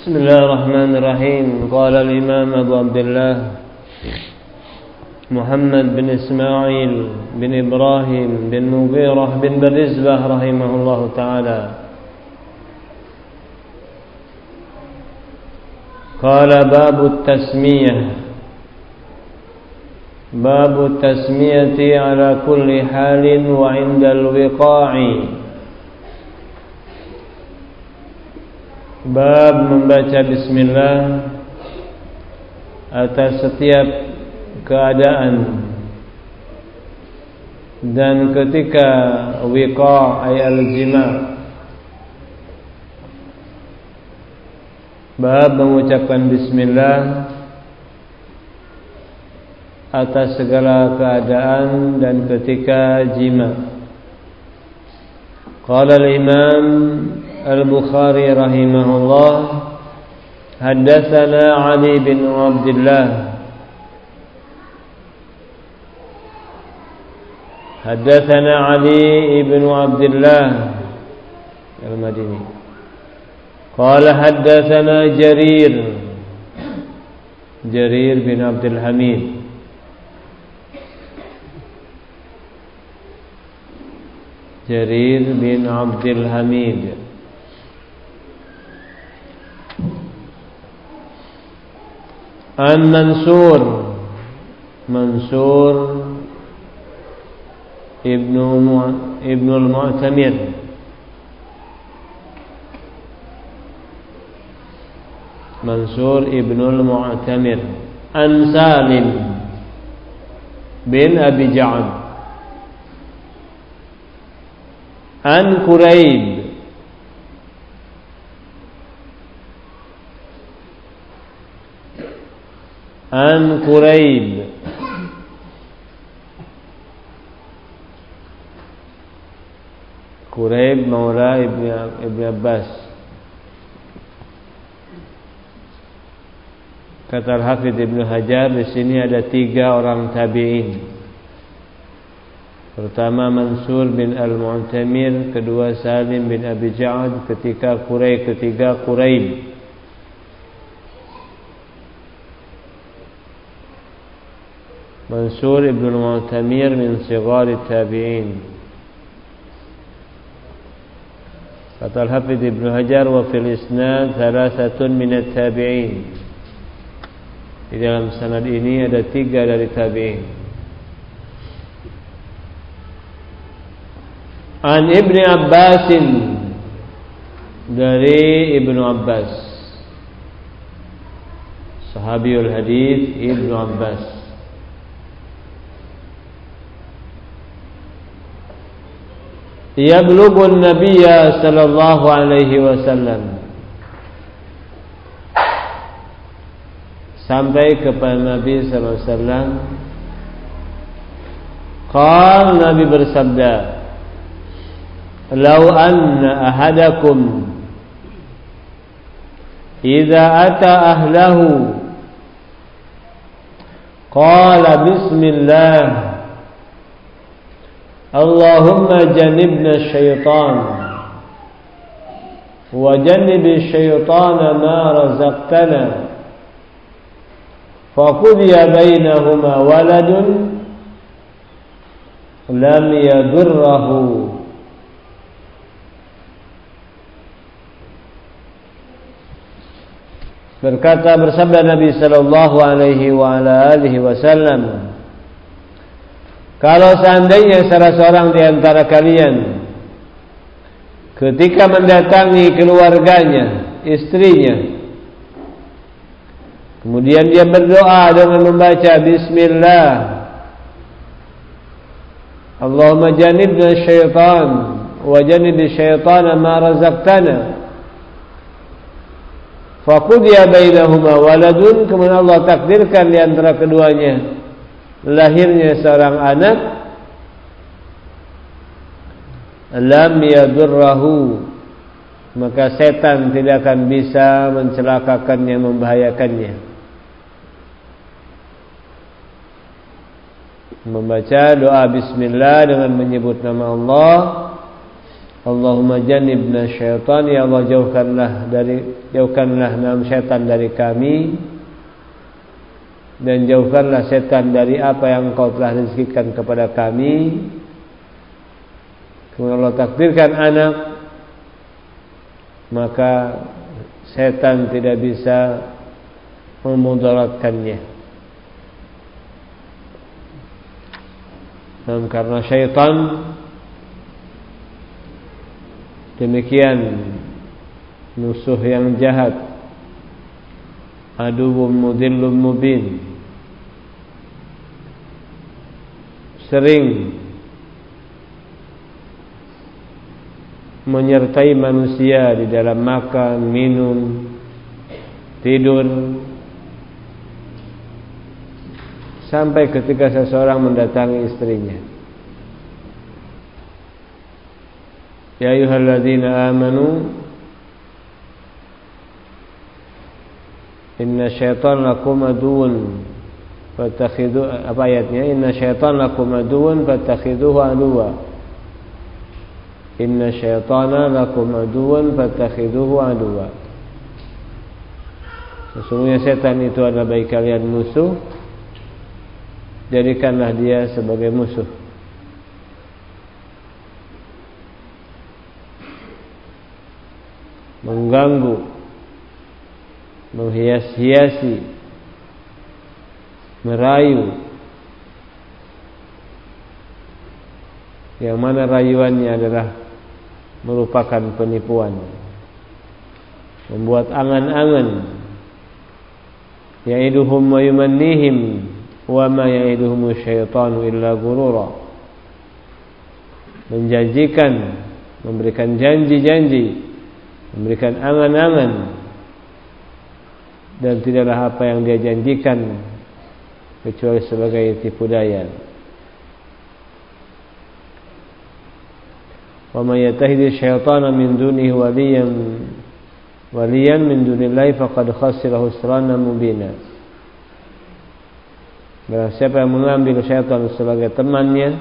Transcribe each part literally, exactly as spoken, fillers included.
Bismillahirrahmanirrahim. Qala al-Imam Abu Abdullah Muhammad bin Ismail bin Ibrahim bin Mughirah bin Barizbah rahimahullahu ta'ala. Qala babu tasmiyah. Babu tasmiyati ala kulli halin wa indal wiqa'i. Bab membaca bismillah atas setiap keadaan dan ketika wiqa' ay al-jima'. Bab mengucapkan bismillah atas segala keadaan dan ketika jima'. Qala al-Imam Al-Bukhari rahimahullah, haddatsana Ali bin Abdullah Haddatsana Ali ibn Abdullah Al-Madini qala haddatsana Jarir Jarir bin Abdul Hamid Jarir bin Abdul Hamid An Mansur Mansur Ibnu Ibnu al-Mu'tamir Mansur Ibnu al-Mu'tamir An Salim bin Abi Ja'ad An Quraib An Quraib Quraib maula Ibn Abbas. Kata Al-Hafidz Ibnu Hajar, di sini ada tiga orang tabi'in. Pertama Mansur bin Al-Mu'tamir, kedua Salim bin Abi Ja'ad, ketika Quraib, ketiga Quraib. Mansur ibn al-Mu'tamir min sigar tabi'in. Kata Al-Hafidz Ibnu Hajar, wa fil isnad thalathatun min at-tabi'in. Di dalam sanad ini ada tiga dari tabi'in. An Ibnu Abbas, dari Ibnu Abbas, sahabiul hadis Ibnu Abbas. Yablughu an-nabiyya sallallahu alaihi wasallam, sampai kepada Nabi sallallahu alaihi wasallam. Qala, Nabi bersabda, "Lau anna ahadakum idza ata ahlahu qala bismillah Allahumma jannibna syaitan wa jannibi syaitana ma razaqtana faqudiya bainahuma waladun lam yadurrahu." Berkata, bersabda Nabi sallallahu alaihi wa ala alihi wasallam, kalau seandainya salah seorang di antara kalian ketika mendatangi keluarganya, istrinya, kemudian dia berdoa dengan membaca bismillah, Allahumma jannibna syaitan wa jannibi syaitana ma razaqtana, faqudiya bainahuma waladun, kemudian Allah takdirkan di antara keduanya lahirnya seorang anak, lam yadurrahu, maka setan tidak akan bisa mencelakakannya, membahayakannya. Membaca doa bismillah dengan menyebut nama Allah Allahumma jannibna syaitan, ya Allah jauhkanlah dari jauhkanlah nam syaitan dari kami, dan jauhkanlah setan dari apa yang Engkau telah rezekikan kepada kami. Kemudian Allah takdirkan anak, maka setan tidak bisa memudaratkannya. Dan karena syaitan demikian musuh yang jahat, aduwwum mudillum mubin, sering menyertai manusia di dalam makan, minum, tidur, sampai ketika seseorang mendatangi istrinya. Ya ayyuhalladzina amanu inna syaitan lakum aduwwun fattakhidhu, apa ayatnya? Inna syaitan lakum aduwwun fattakhidhuhu aduwwa. Inna syaitana lakum aduwwun fattakhidhuhu aduwwa. Sesungguhnya setan itu adalah bagi kalian musuh, jadikanlah dia sebagai musuh. Mengganggu, menghias-hiasi, merayu, yang mana rayuannya adalah merupakan penipuan, membuat angan-angan, ya'iduhum wa yumannihim wa ma ya'iduhum syaitanu illa ghurura, menjanjikan, memberikan janji-janji, memberikan angan-angan, dan tidaklah apa yang dia janjikan kecuali sebagai tipu daya. Wa may yattahidhi syaitana min dunihi waliyan waliyan min dunillahi faqad khasira khusranan mubina. Barang siapa yang mengambil syaitan sebagai temannya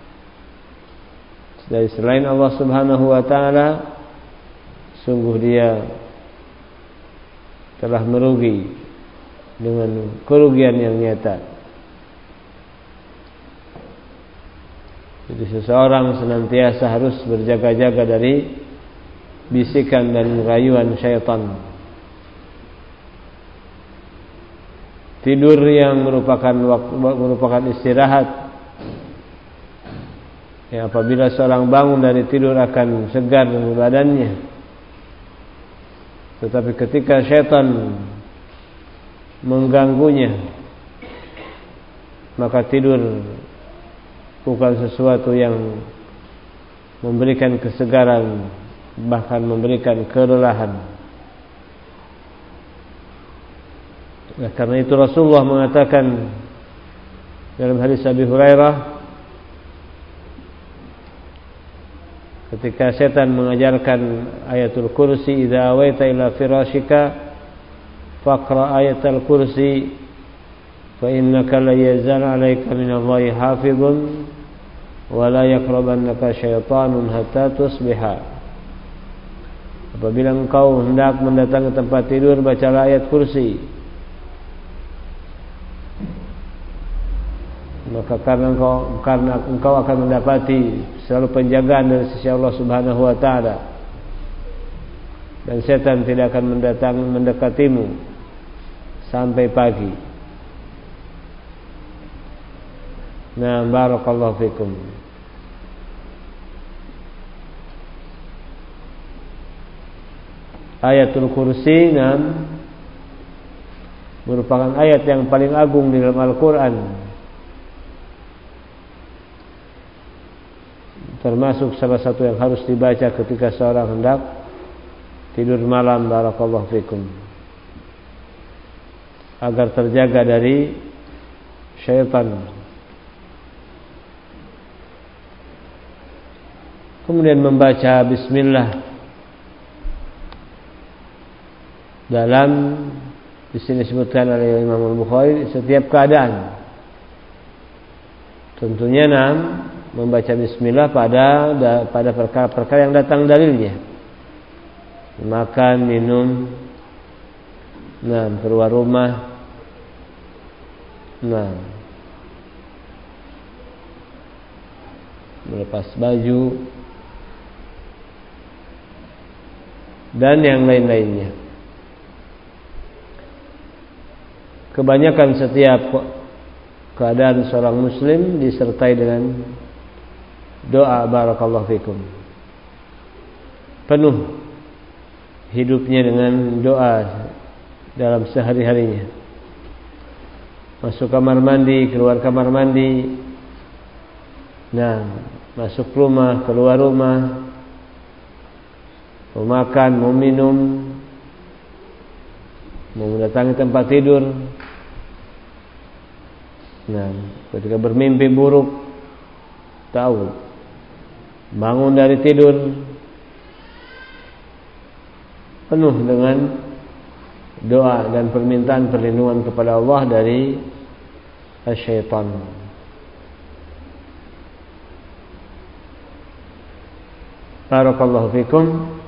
dari selain Allah Subhanahu wa taala, sungguh dia telah merugi dengan kerugian yang nyata. Jadi seseorang senantiasa harus berjaga-jaga dari bisikan dan rayuan syaitan. Tidur yang merupakan merupakan istirahat, ya, apabila seorang bangun dari tidur akan segar badannya. Tetapi ketika syaitan mengganggunya, maka tidur bukan sesuatu yang memberikan kesegaran, bahkan memberikan kelelahan. Nah, karena itu Rasulullah mengatakan dalam hadis Abi Hurairah, ketika setan mengajarkan ayatul kursi, idza awaita ila firashika faqra ayatul kursi fa innaka la yazal 'alaika minallahi hafizun wa la yaqrabannaka syaitanun hatta tusbiha. Apabila engkau hendak mendatangi tempat tidur, bacalah ayat kursi, maka karena engkau karena engkau akan mendapati selalu penjagaan dari sisi Allah Subhanahu wa taala, dan setan tidak akan mendatang mendekatimu sampai pagi. Nah, barakallahu fikum. Ayatul Kursi nam merupakan ayat yang paling agung di dalam Al-Quran, termasuk salah satu yang harus dibaca ketika seorang hendak tidur malam, barakallahu fikum, agar terjaga dari syaitan. Kemudian membaca bismillah dalam, di sini disebutkan oleh Imam Al-Bukhari, setiap keadaan. Tentunya nam membaca bismillah pada pada perkara-perkara yang datang dalilnya. Makan, minum, nah, keluar rumah, nah, melepas baju, dan yang lain-lainnya. Kebanyakan setiap keadaan seorang muslim disertai dengan doa barakallahu fikum. Penuh hidupnya dengan doa dalam sehari-harinya. Masuk kamar mandi, keluar kamar mandi, nah, masuk rumah, keluar rumah, mau makan, mau minum, mau mendatangi tempat tidur. Nah, ketika bermimpi buruk, tahu, bangun dari tidur, penuh dengan doa dan permintaan perlindungan kepada Allah dari syaitan. Barakallahu fikum.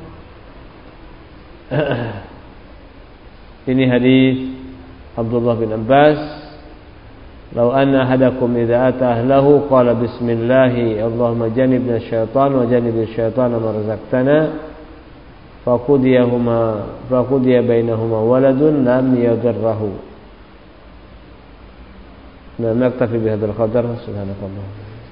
Ini hadis Abdullah bin Abbas. Lau anna ahadakum idza ata ahlahu qala bismillahi Allahumma jannibna syaitan wa jannibish syaitana ma razaqtana faqudiyahuma faqudiya bainahuma waladun lam yadarrahu. Nah, naktafi bihadzal qadar. Subhanakallah.